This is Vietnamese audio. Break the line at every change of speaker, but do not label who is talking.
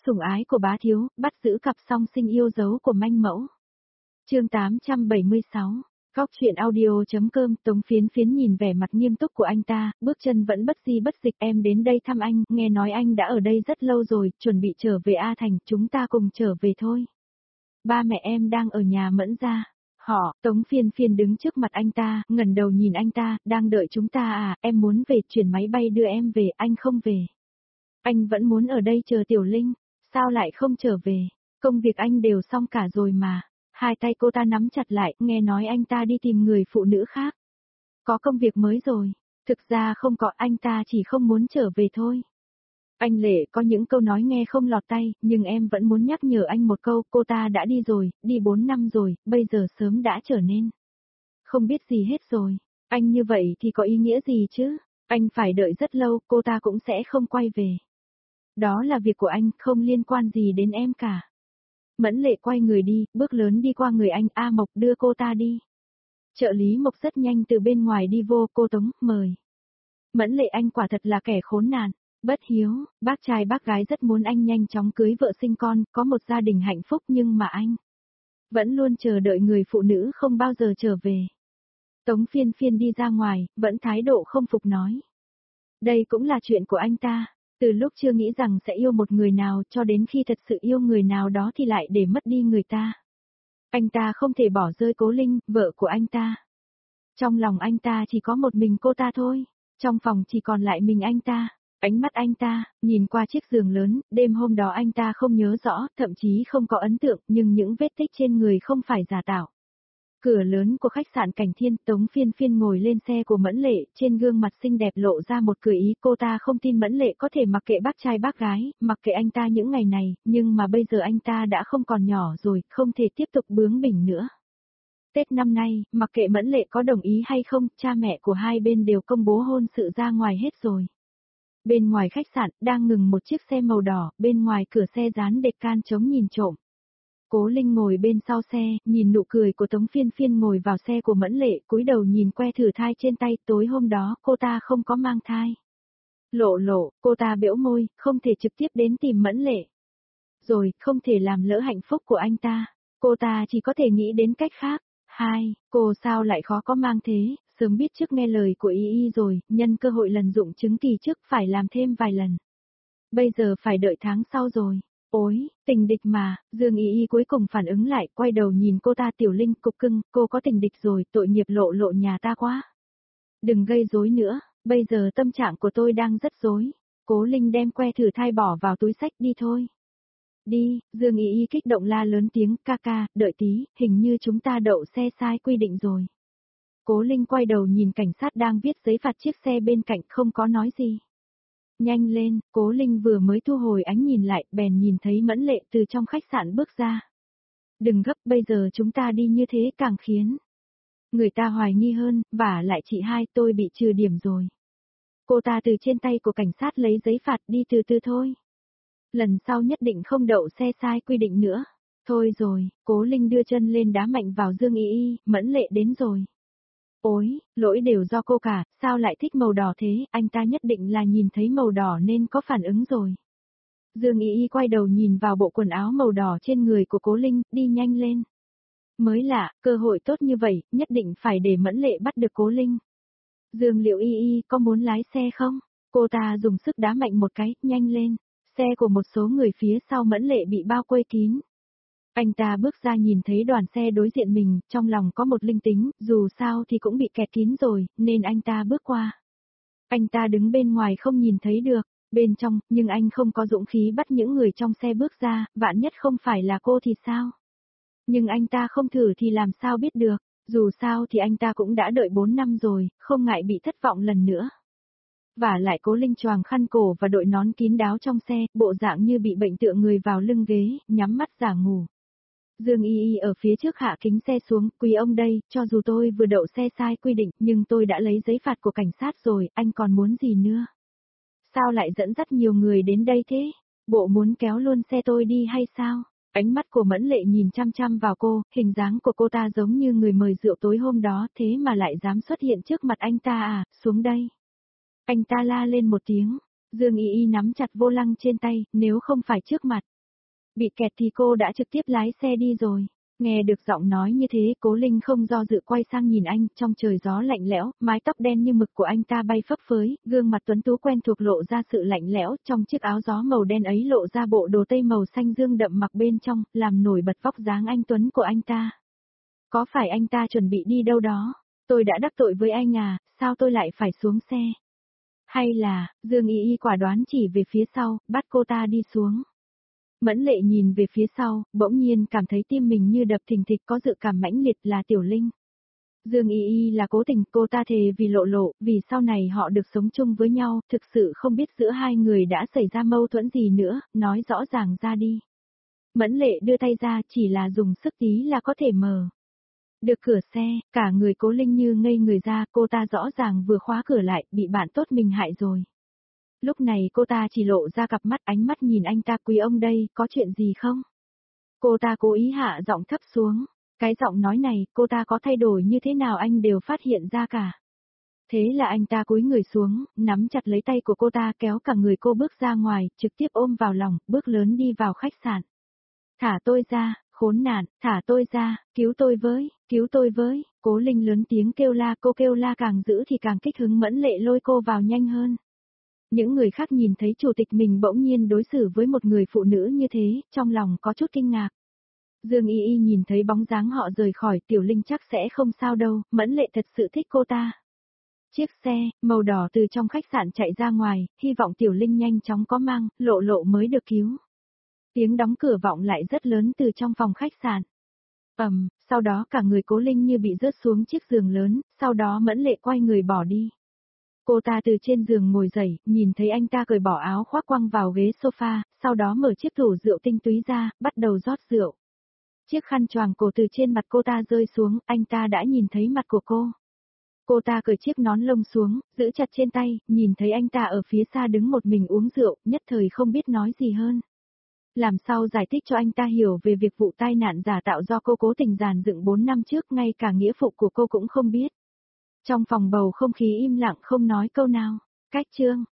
Sủng ái của bá thiếu, bắt giữ cặp song sinh yêu dấu của manh mẫu. Chương 876. Góc truyện audio.com. Tống Phiến Phiến nhìn vẻ mặt nghiêm túc của anh ta, bước chân vẫn bất di bất dịch. Em đến đây thăm anh, nghe nói anh đã ở đây rất lâu rồi, chuẩn bị trở về A Thành, chúng ta cùng trở về thôi. Ba mẹ em đang ở nhà Mẫn gia. Tống Phiên Phiên đứng trước mặt anh ta, ngẩng đầu nhìn anh ta, đang đợi chúng ta à, em muốn về, chuyển máy bay đưa em về, anh không về. Anh vẫn muốn ở đây chờ Tiểu Linh, sao lại không trở về, công việc anh đều xong cả rồi mà. Hai tay cô ta nắm chặt lại, nghe nói anh ta đi tìm người phụ nữ khác. Có công việc mới rồi, thực ra không có, anh ta chỉ không muốn trở về thôi. Anh Lệ có những câu nói nghe không lọt tay, nhưng em vẫn muốn nhắc nhở anh một câu, cô ta đã đi rồi, đi 4 năm rồi, bây giờ sớm đã trở nên không biết gì hết rồi. Anh như vậy thì có ý nghĩa gì chứ? Anh phải đợi rất lâu, cô ta cũng sẽ không quay về. Đó là việc của anh, không liên quan gì đến em cả. Mẫn Lệ quay người đi, bước lớn đi qua người anh, A Mộc đưa cô ta đi. Trợ lý Mộc rất nhanh từ bên ngoài đi vô, cô Tống, mời. Mẫn Lệ, anh quả thật là kẻ khốn nạn, bất hiếu, bác trai bác gái rất muốn anh nhanh chóng cưới vợ sinh con, có một gia đình hạnh phúc, nhưng mà anh vẫn luôn chờ đợi người phụ nữ không bao giờ trở về. Tống Phiên Phiên đi ra ngoài, vẫn thái độ không phục nói. Đây cũng là chuyện của anh ta. Từ lúc chưa nghĩ rằng sẽ yêu một người nào, cho đến khi thật sự yêu người nào đó thì lại để mất đi người ta. Anh ta không thể bỏ rơi Cố Linh, vợ của anh ta. Trong lòng anh ta chỉ có một mình cô ta thôi, trong phòng chỉ còn lại mình anh ta. Ánh mắt anh ta, nhìn qua chiếc giường lớn, đêm hôm đó anh ta không nhớ rõ, thậm chí không có ấn tượng, nhưng những vết tích trên người không phải giả tạo. Cửa lớn của khách sạn Cảnh Thiên, Tống Phiên Phiên ngồi lên xe của Mẫn Lệ, trên gương mặt xinh đẹp lộ ra một cười ý, cô ta không tin Mẫn Lệ có thể mặc kệ bác trai bác gái, mặc kệ anh ta những ngày này, nhưng mà bây giờ anh ta đã không còn nhỏ rồi, không thể tiếp tục bướng bỉnh nữa. Tết năm nay, mặc kệ Mẫn Lệ có đồng ý hay không, cha mẹ của hai bên đều công bố hôn sự ra ngoài hết rồi. Bên ngoài khách sạn, đang ngừng một chiếc xe màu đỏ, bên ngoài cửa xe dán decan chống nhìn trộm. Cố Linh ngồi bên sau xe, nhìn nụ cười của Tống Phiên Phiên ngồi vào xe của Mẫn Lệ, cúi đầu nhìn que thử thai trên tay, tối hôm đó cô ta không có mang thai. Lộ, cô ta bĩu môi, không thể trực tiếp đến tìm Mẫn Lệ. Rồi, không thể làm lỡ hạnh phúc của anh ta, cô ta chỉ có thể nghĩ đến cách khác. Cô sao lại khó có mang thế, sớm biết trước nghe lời của Y rồi, nhân cơ hội lần dụng chứng kỳ trước phải làm thêm vài lần. Bây giờ phải đợi tháng sau rồi. Ôi, tình địch mà, Dương Y cuối cùng phản ứng lại, quay đầu nhìn cô ta. Tiểu Linh, cục cưng, cô có tình địch rồi, tội nghiệp lộ nhà ta quá. Đừng gây rối nữa, bây giờ tâm trạng của tôi đang rất rối. Cố Linh đem que thử thai bỏ vào túi xách, đi thôi. Đi, Dương Y kích động la lớn tiếng, ca, đợi tí, hình như chúng ta đậu xe sai quy định rồi. Cố Linh quay đầu nhìn cảnh sát đang viết giấy phạt chiếc xe bên cạnh, không có nói gì. Nhanh lên, Cố Linh vừa mới thu hồi ánh nhìn lại, bèn nhìn thấy Mẫn Lệ từ trong khách sạn bước ra. Đừng gấp, bây giờ chúng ta đi như thế càng khiến người ta hoài nghi hơn, vả lại chị hai, tôi bị trừ điểm rồi. Cô ta từ trên tay của cảnh sát lấy giấy phạt, đi từ từ thôi. Lần sau nhất định không đậu xe sai quy định nữa. Thôi rồi, Cố Linh đưa chân lên đá mạnh vào Dương Y, Mẫn Lệ đến rồi. Ôi, lỗi đều do cô cả, sao lại thích màu đỏ thế, anh ta nhất định là nhìn thấy màu đỏ nên có phản ứng rồi. Dương Y quay đầu nhìn vào bộ quần áo màu đỏ trên người của Cố Linh, đi nhanh lên. Mới lạ, cơ hội tốt như vậy, nhất định phải để Mẫn Lệ bắt được Cố Linh. Dương Liệu Y có muốn lái xe không? Cô ta dùng sức đá mạnh một cái, nhanh lên. Xe của một số người phía sau Mẫn Lệ bị bao quây kín. Anh ta bước ra nhìn thấy đoàn xe đối diện mình, trong lòng có một linh tính, dù sao thì cũng bị kẹt kín rồi, nên anh ta bước qua. Anh ta đứng bên ngoài không nhìn thấy được, bên trong, nhưng anh không có dũng khí bắt những người trong xe bước ra, vạn nhất không phải là cô thì sao? Nhưng anh ta không thử thì làm sao biết được, dù sao thì anh ta cũng đã đợi 4 năm rồi, không ngại bị thất vọng lần nữa. Và lại Cố Linh choàng khăn cổ và đội nón kín đáo trong xe, bộ dạng như bị bệnh tựa người vào lưng ghế, nhắm mắt giả ngủ. Dương Y ở phía trước hạ kính xe xuống, quý ông đây, cho dù tôi vừa đậu xe sai quy định, nhưng tôi đã lấy giấy phạt của cảnh sát rồi, anh còn muốn gì nữa? Sao lại dẫn dắt nhiều người đến đây thế? Bộ muốn kéo luôn xe tôi đi hay sao? Ánh mắt của Mẫn Lệ nhìn chăm chăm vào cô, hình dáng của cô ta giống như người mời rượu tối hôm đó, thế mà lại dám xuất hiện trước mặt anh ta à, xuống đây. Anh ta la lên một tiếng, Dương Y Y nắm chặt vô lăng trên tay, nếu không phải trước mặt bị kẹt thì cô đã trực tiếp lái xe đi rồi. Nghe được giọng nói như thế, Cố Linh không do dự quay sang nhìn anh, trong trời gió lạnh lẽo, mái tóc đen như mực của anh ta bay phấp phới, gương mặt tuấn tú quen thuộc lộ ra sự lạnh lẽo, trong chiếc áo gió màu đen ấy lộ ra bộ đồ tây màu xanh dương đậm mặc bên trong, làm nổi bật vóc dáng anh tuấn của anh ta. Có phải anh ta chuẩn bị đi đâu đó? Tôi đã đắc tội với anh à, sao tôi lại phải xuống xe? Hay là, Dương Y Y quả đoán chỉ về phía sau, bắt cô ta đi xuống. Mẫn Lệ nhìn về phía sau, bỗng nhiên cảm thấy tim mình như đập thình thịch, có dự cảm mãnh liệt là Tiểu Linh. Dương Y Y là cố tình, cô ta thề vì Lộ Lộ, vì sau này họ được sống chung với nhau, thực sự không biết giữa hai người đã xảy ra mâu thuẫn gì nữa, nói rõ ràng ra đi. Mẫn Lệ đưa tay ra, chỉ là dùng sức tí là có thể mở được cửa xe, cả người Cố Linh như ngây người ra, cô ta rõ ràng vừa khóa cửa lại, bị bạn tốt mình hại rồi. Lúc này cô ta chỉ lộ ra cặp mắt, ánh mắt nhìn anh ta, quý ông đây, có chuyện gì không? Cô ta cố ý hạ giọng thấp xuống, cái giọng nói này, cô ta có thay đổi như thế nào anh đều phát hiện ra cả. Thế là anh ta cúi người xuống, nắm chặt lấy tay của cô ta, kéo cả người cô bước ra ngoài, trực tiếp ôm vào lòng, bước lớn đi vào khách sạn. Thả tôi ra, khốn nạn, thả tôi ra, cứu tôi với, Cố Linh lớn tiếng kêu la, cô kêu la càng dữ thì càng kích hứng. Mẫn Lệ lôi cô vào nhanh hơn. Những người khác nhìn thấy chủ tịch mình bỗng nhiên đối xử với một người phụ nữ như thế, trong lòng có chút kinh ngạc. Dương Y Y nhìn thấy bóng dáng họ rời khỏi, Tiểu Linh chắc sẽ không sao đâu, Mẫn Lệ thật sự thích cô ta. Chiếc xe, màu đỏ từ trong khách sạn chạy ra ngoài, hy vọng Tiểu Linh nhanh chóng có mang, Lộ Lộ mới được cứu. Tiếng đóng cửa vọng lại rất lớn từ trong phòng khách sạn. Sau đó cả người Cố Linh như bị rớt xuống chiếc giường lớn, sau đó Mẫn Lệ quay người bỏ đi. Cô ta từ trên giường ngồi dậy, nhìn thấy anh ta cởi bỏ áo khoác quăng vào ghế sofa, sau đó mở chiếc tủ rượu tinh túy ra, bắt đầu rót rượu. Chiếc khăn choàng cổ từ trên mặt cô ta rơi xuống, anh ta đã nhìn thấy mặt của cô. Cô ta cởi chiếc nón lông xuống, giữ chặt trên tay, nhìn thấy anh ta ở phía xa đứng một mình uống rượu, nhất thời không biết nói gì hơn. Làm sao giải thích cho anh ta hiểu về việc vụ tai nạn giả tạo do cô cố tình dàn dựng 4 năm trước, ngay cả nghĩa phụ của cô cũng không biết. Trong phòng bầu không khí im lặng không nói câu nào. Cách chương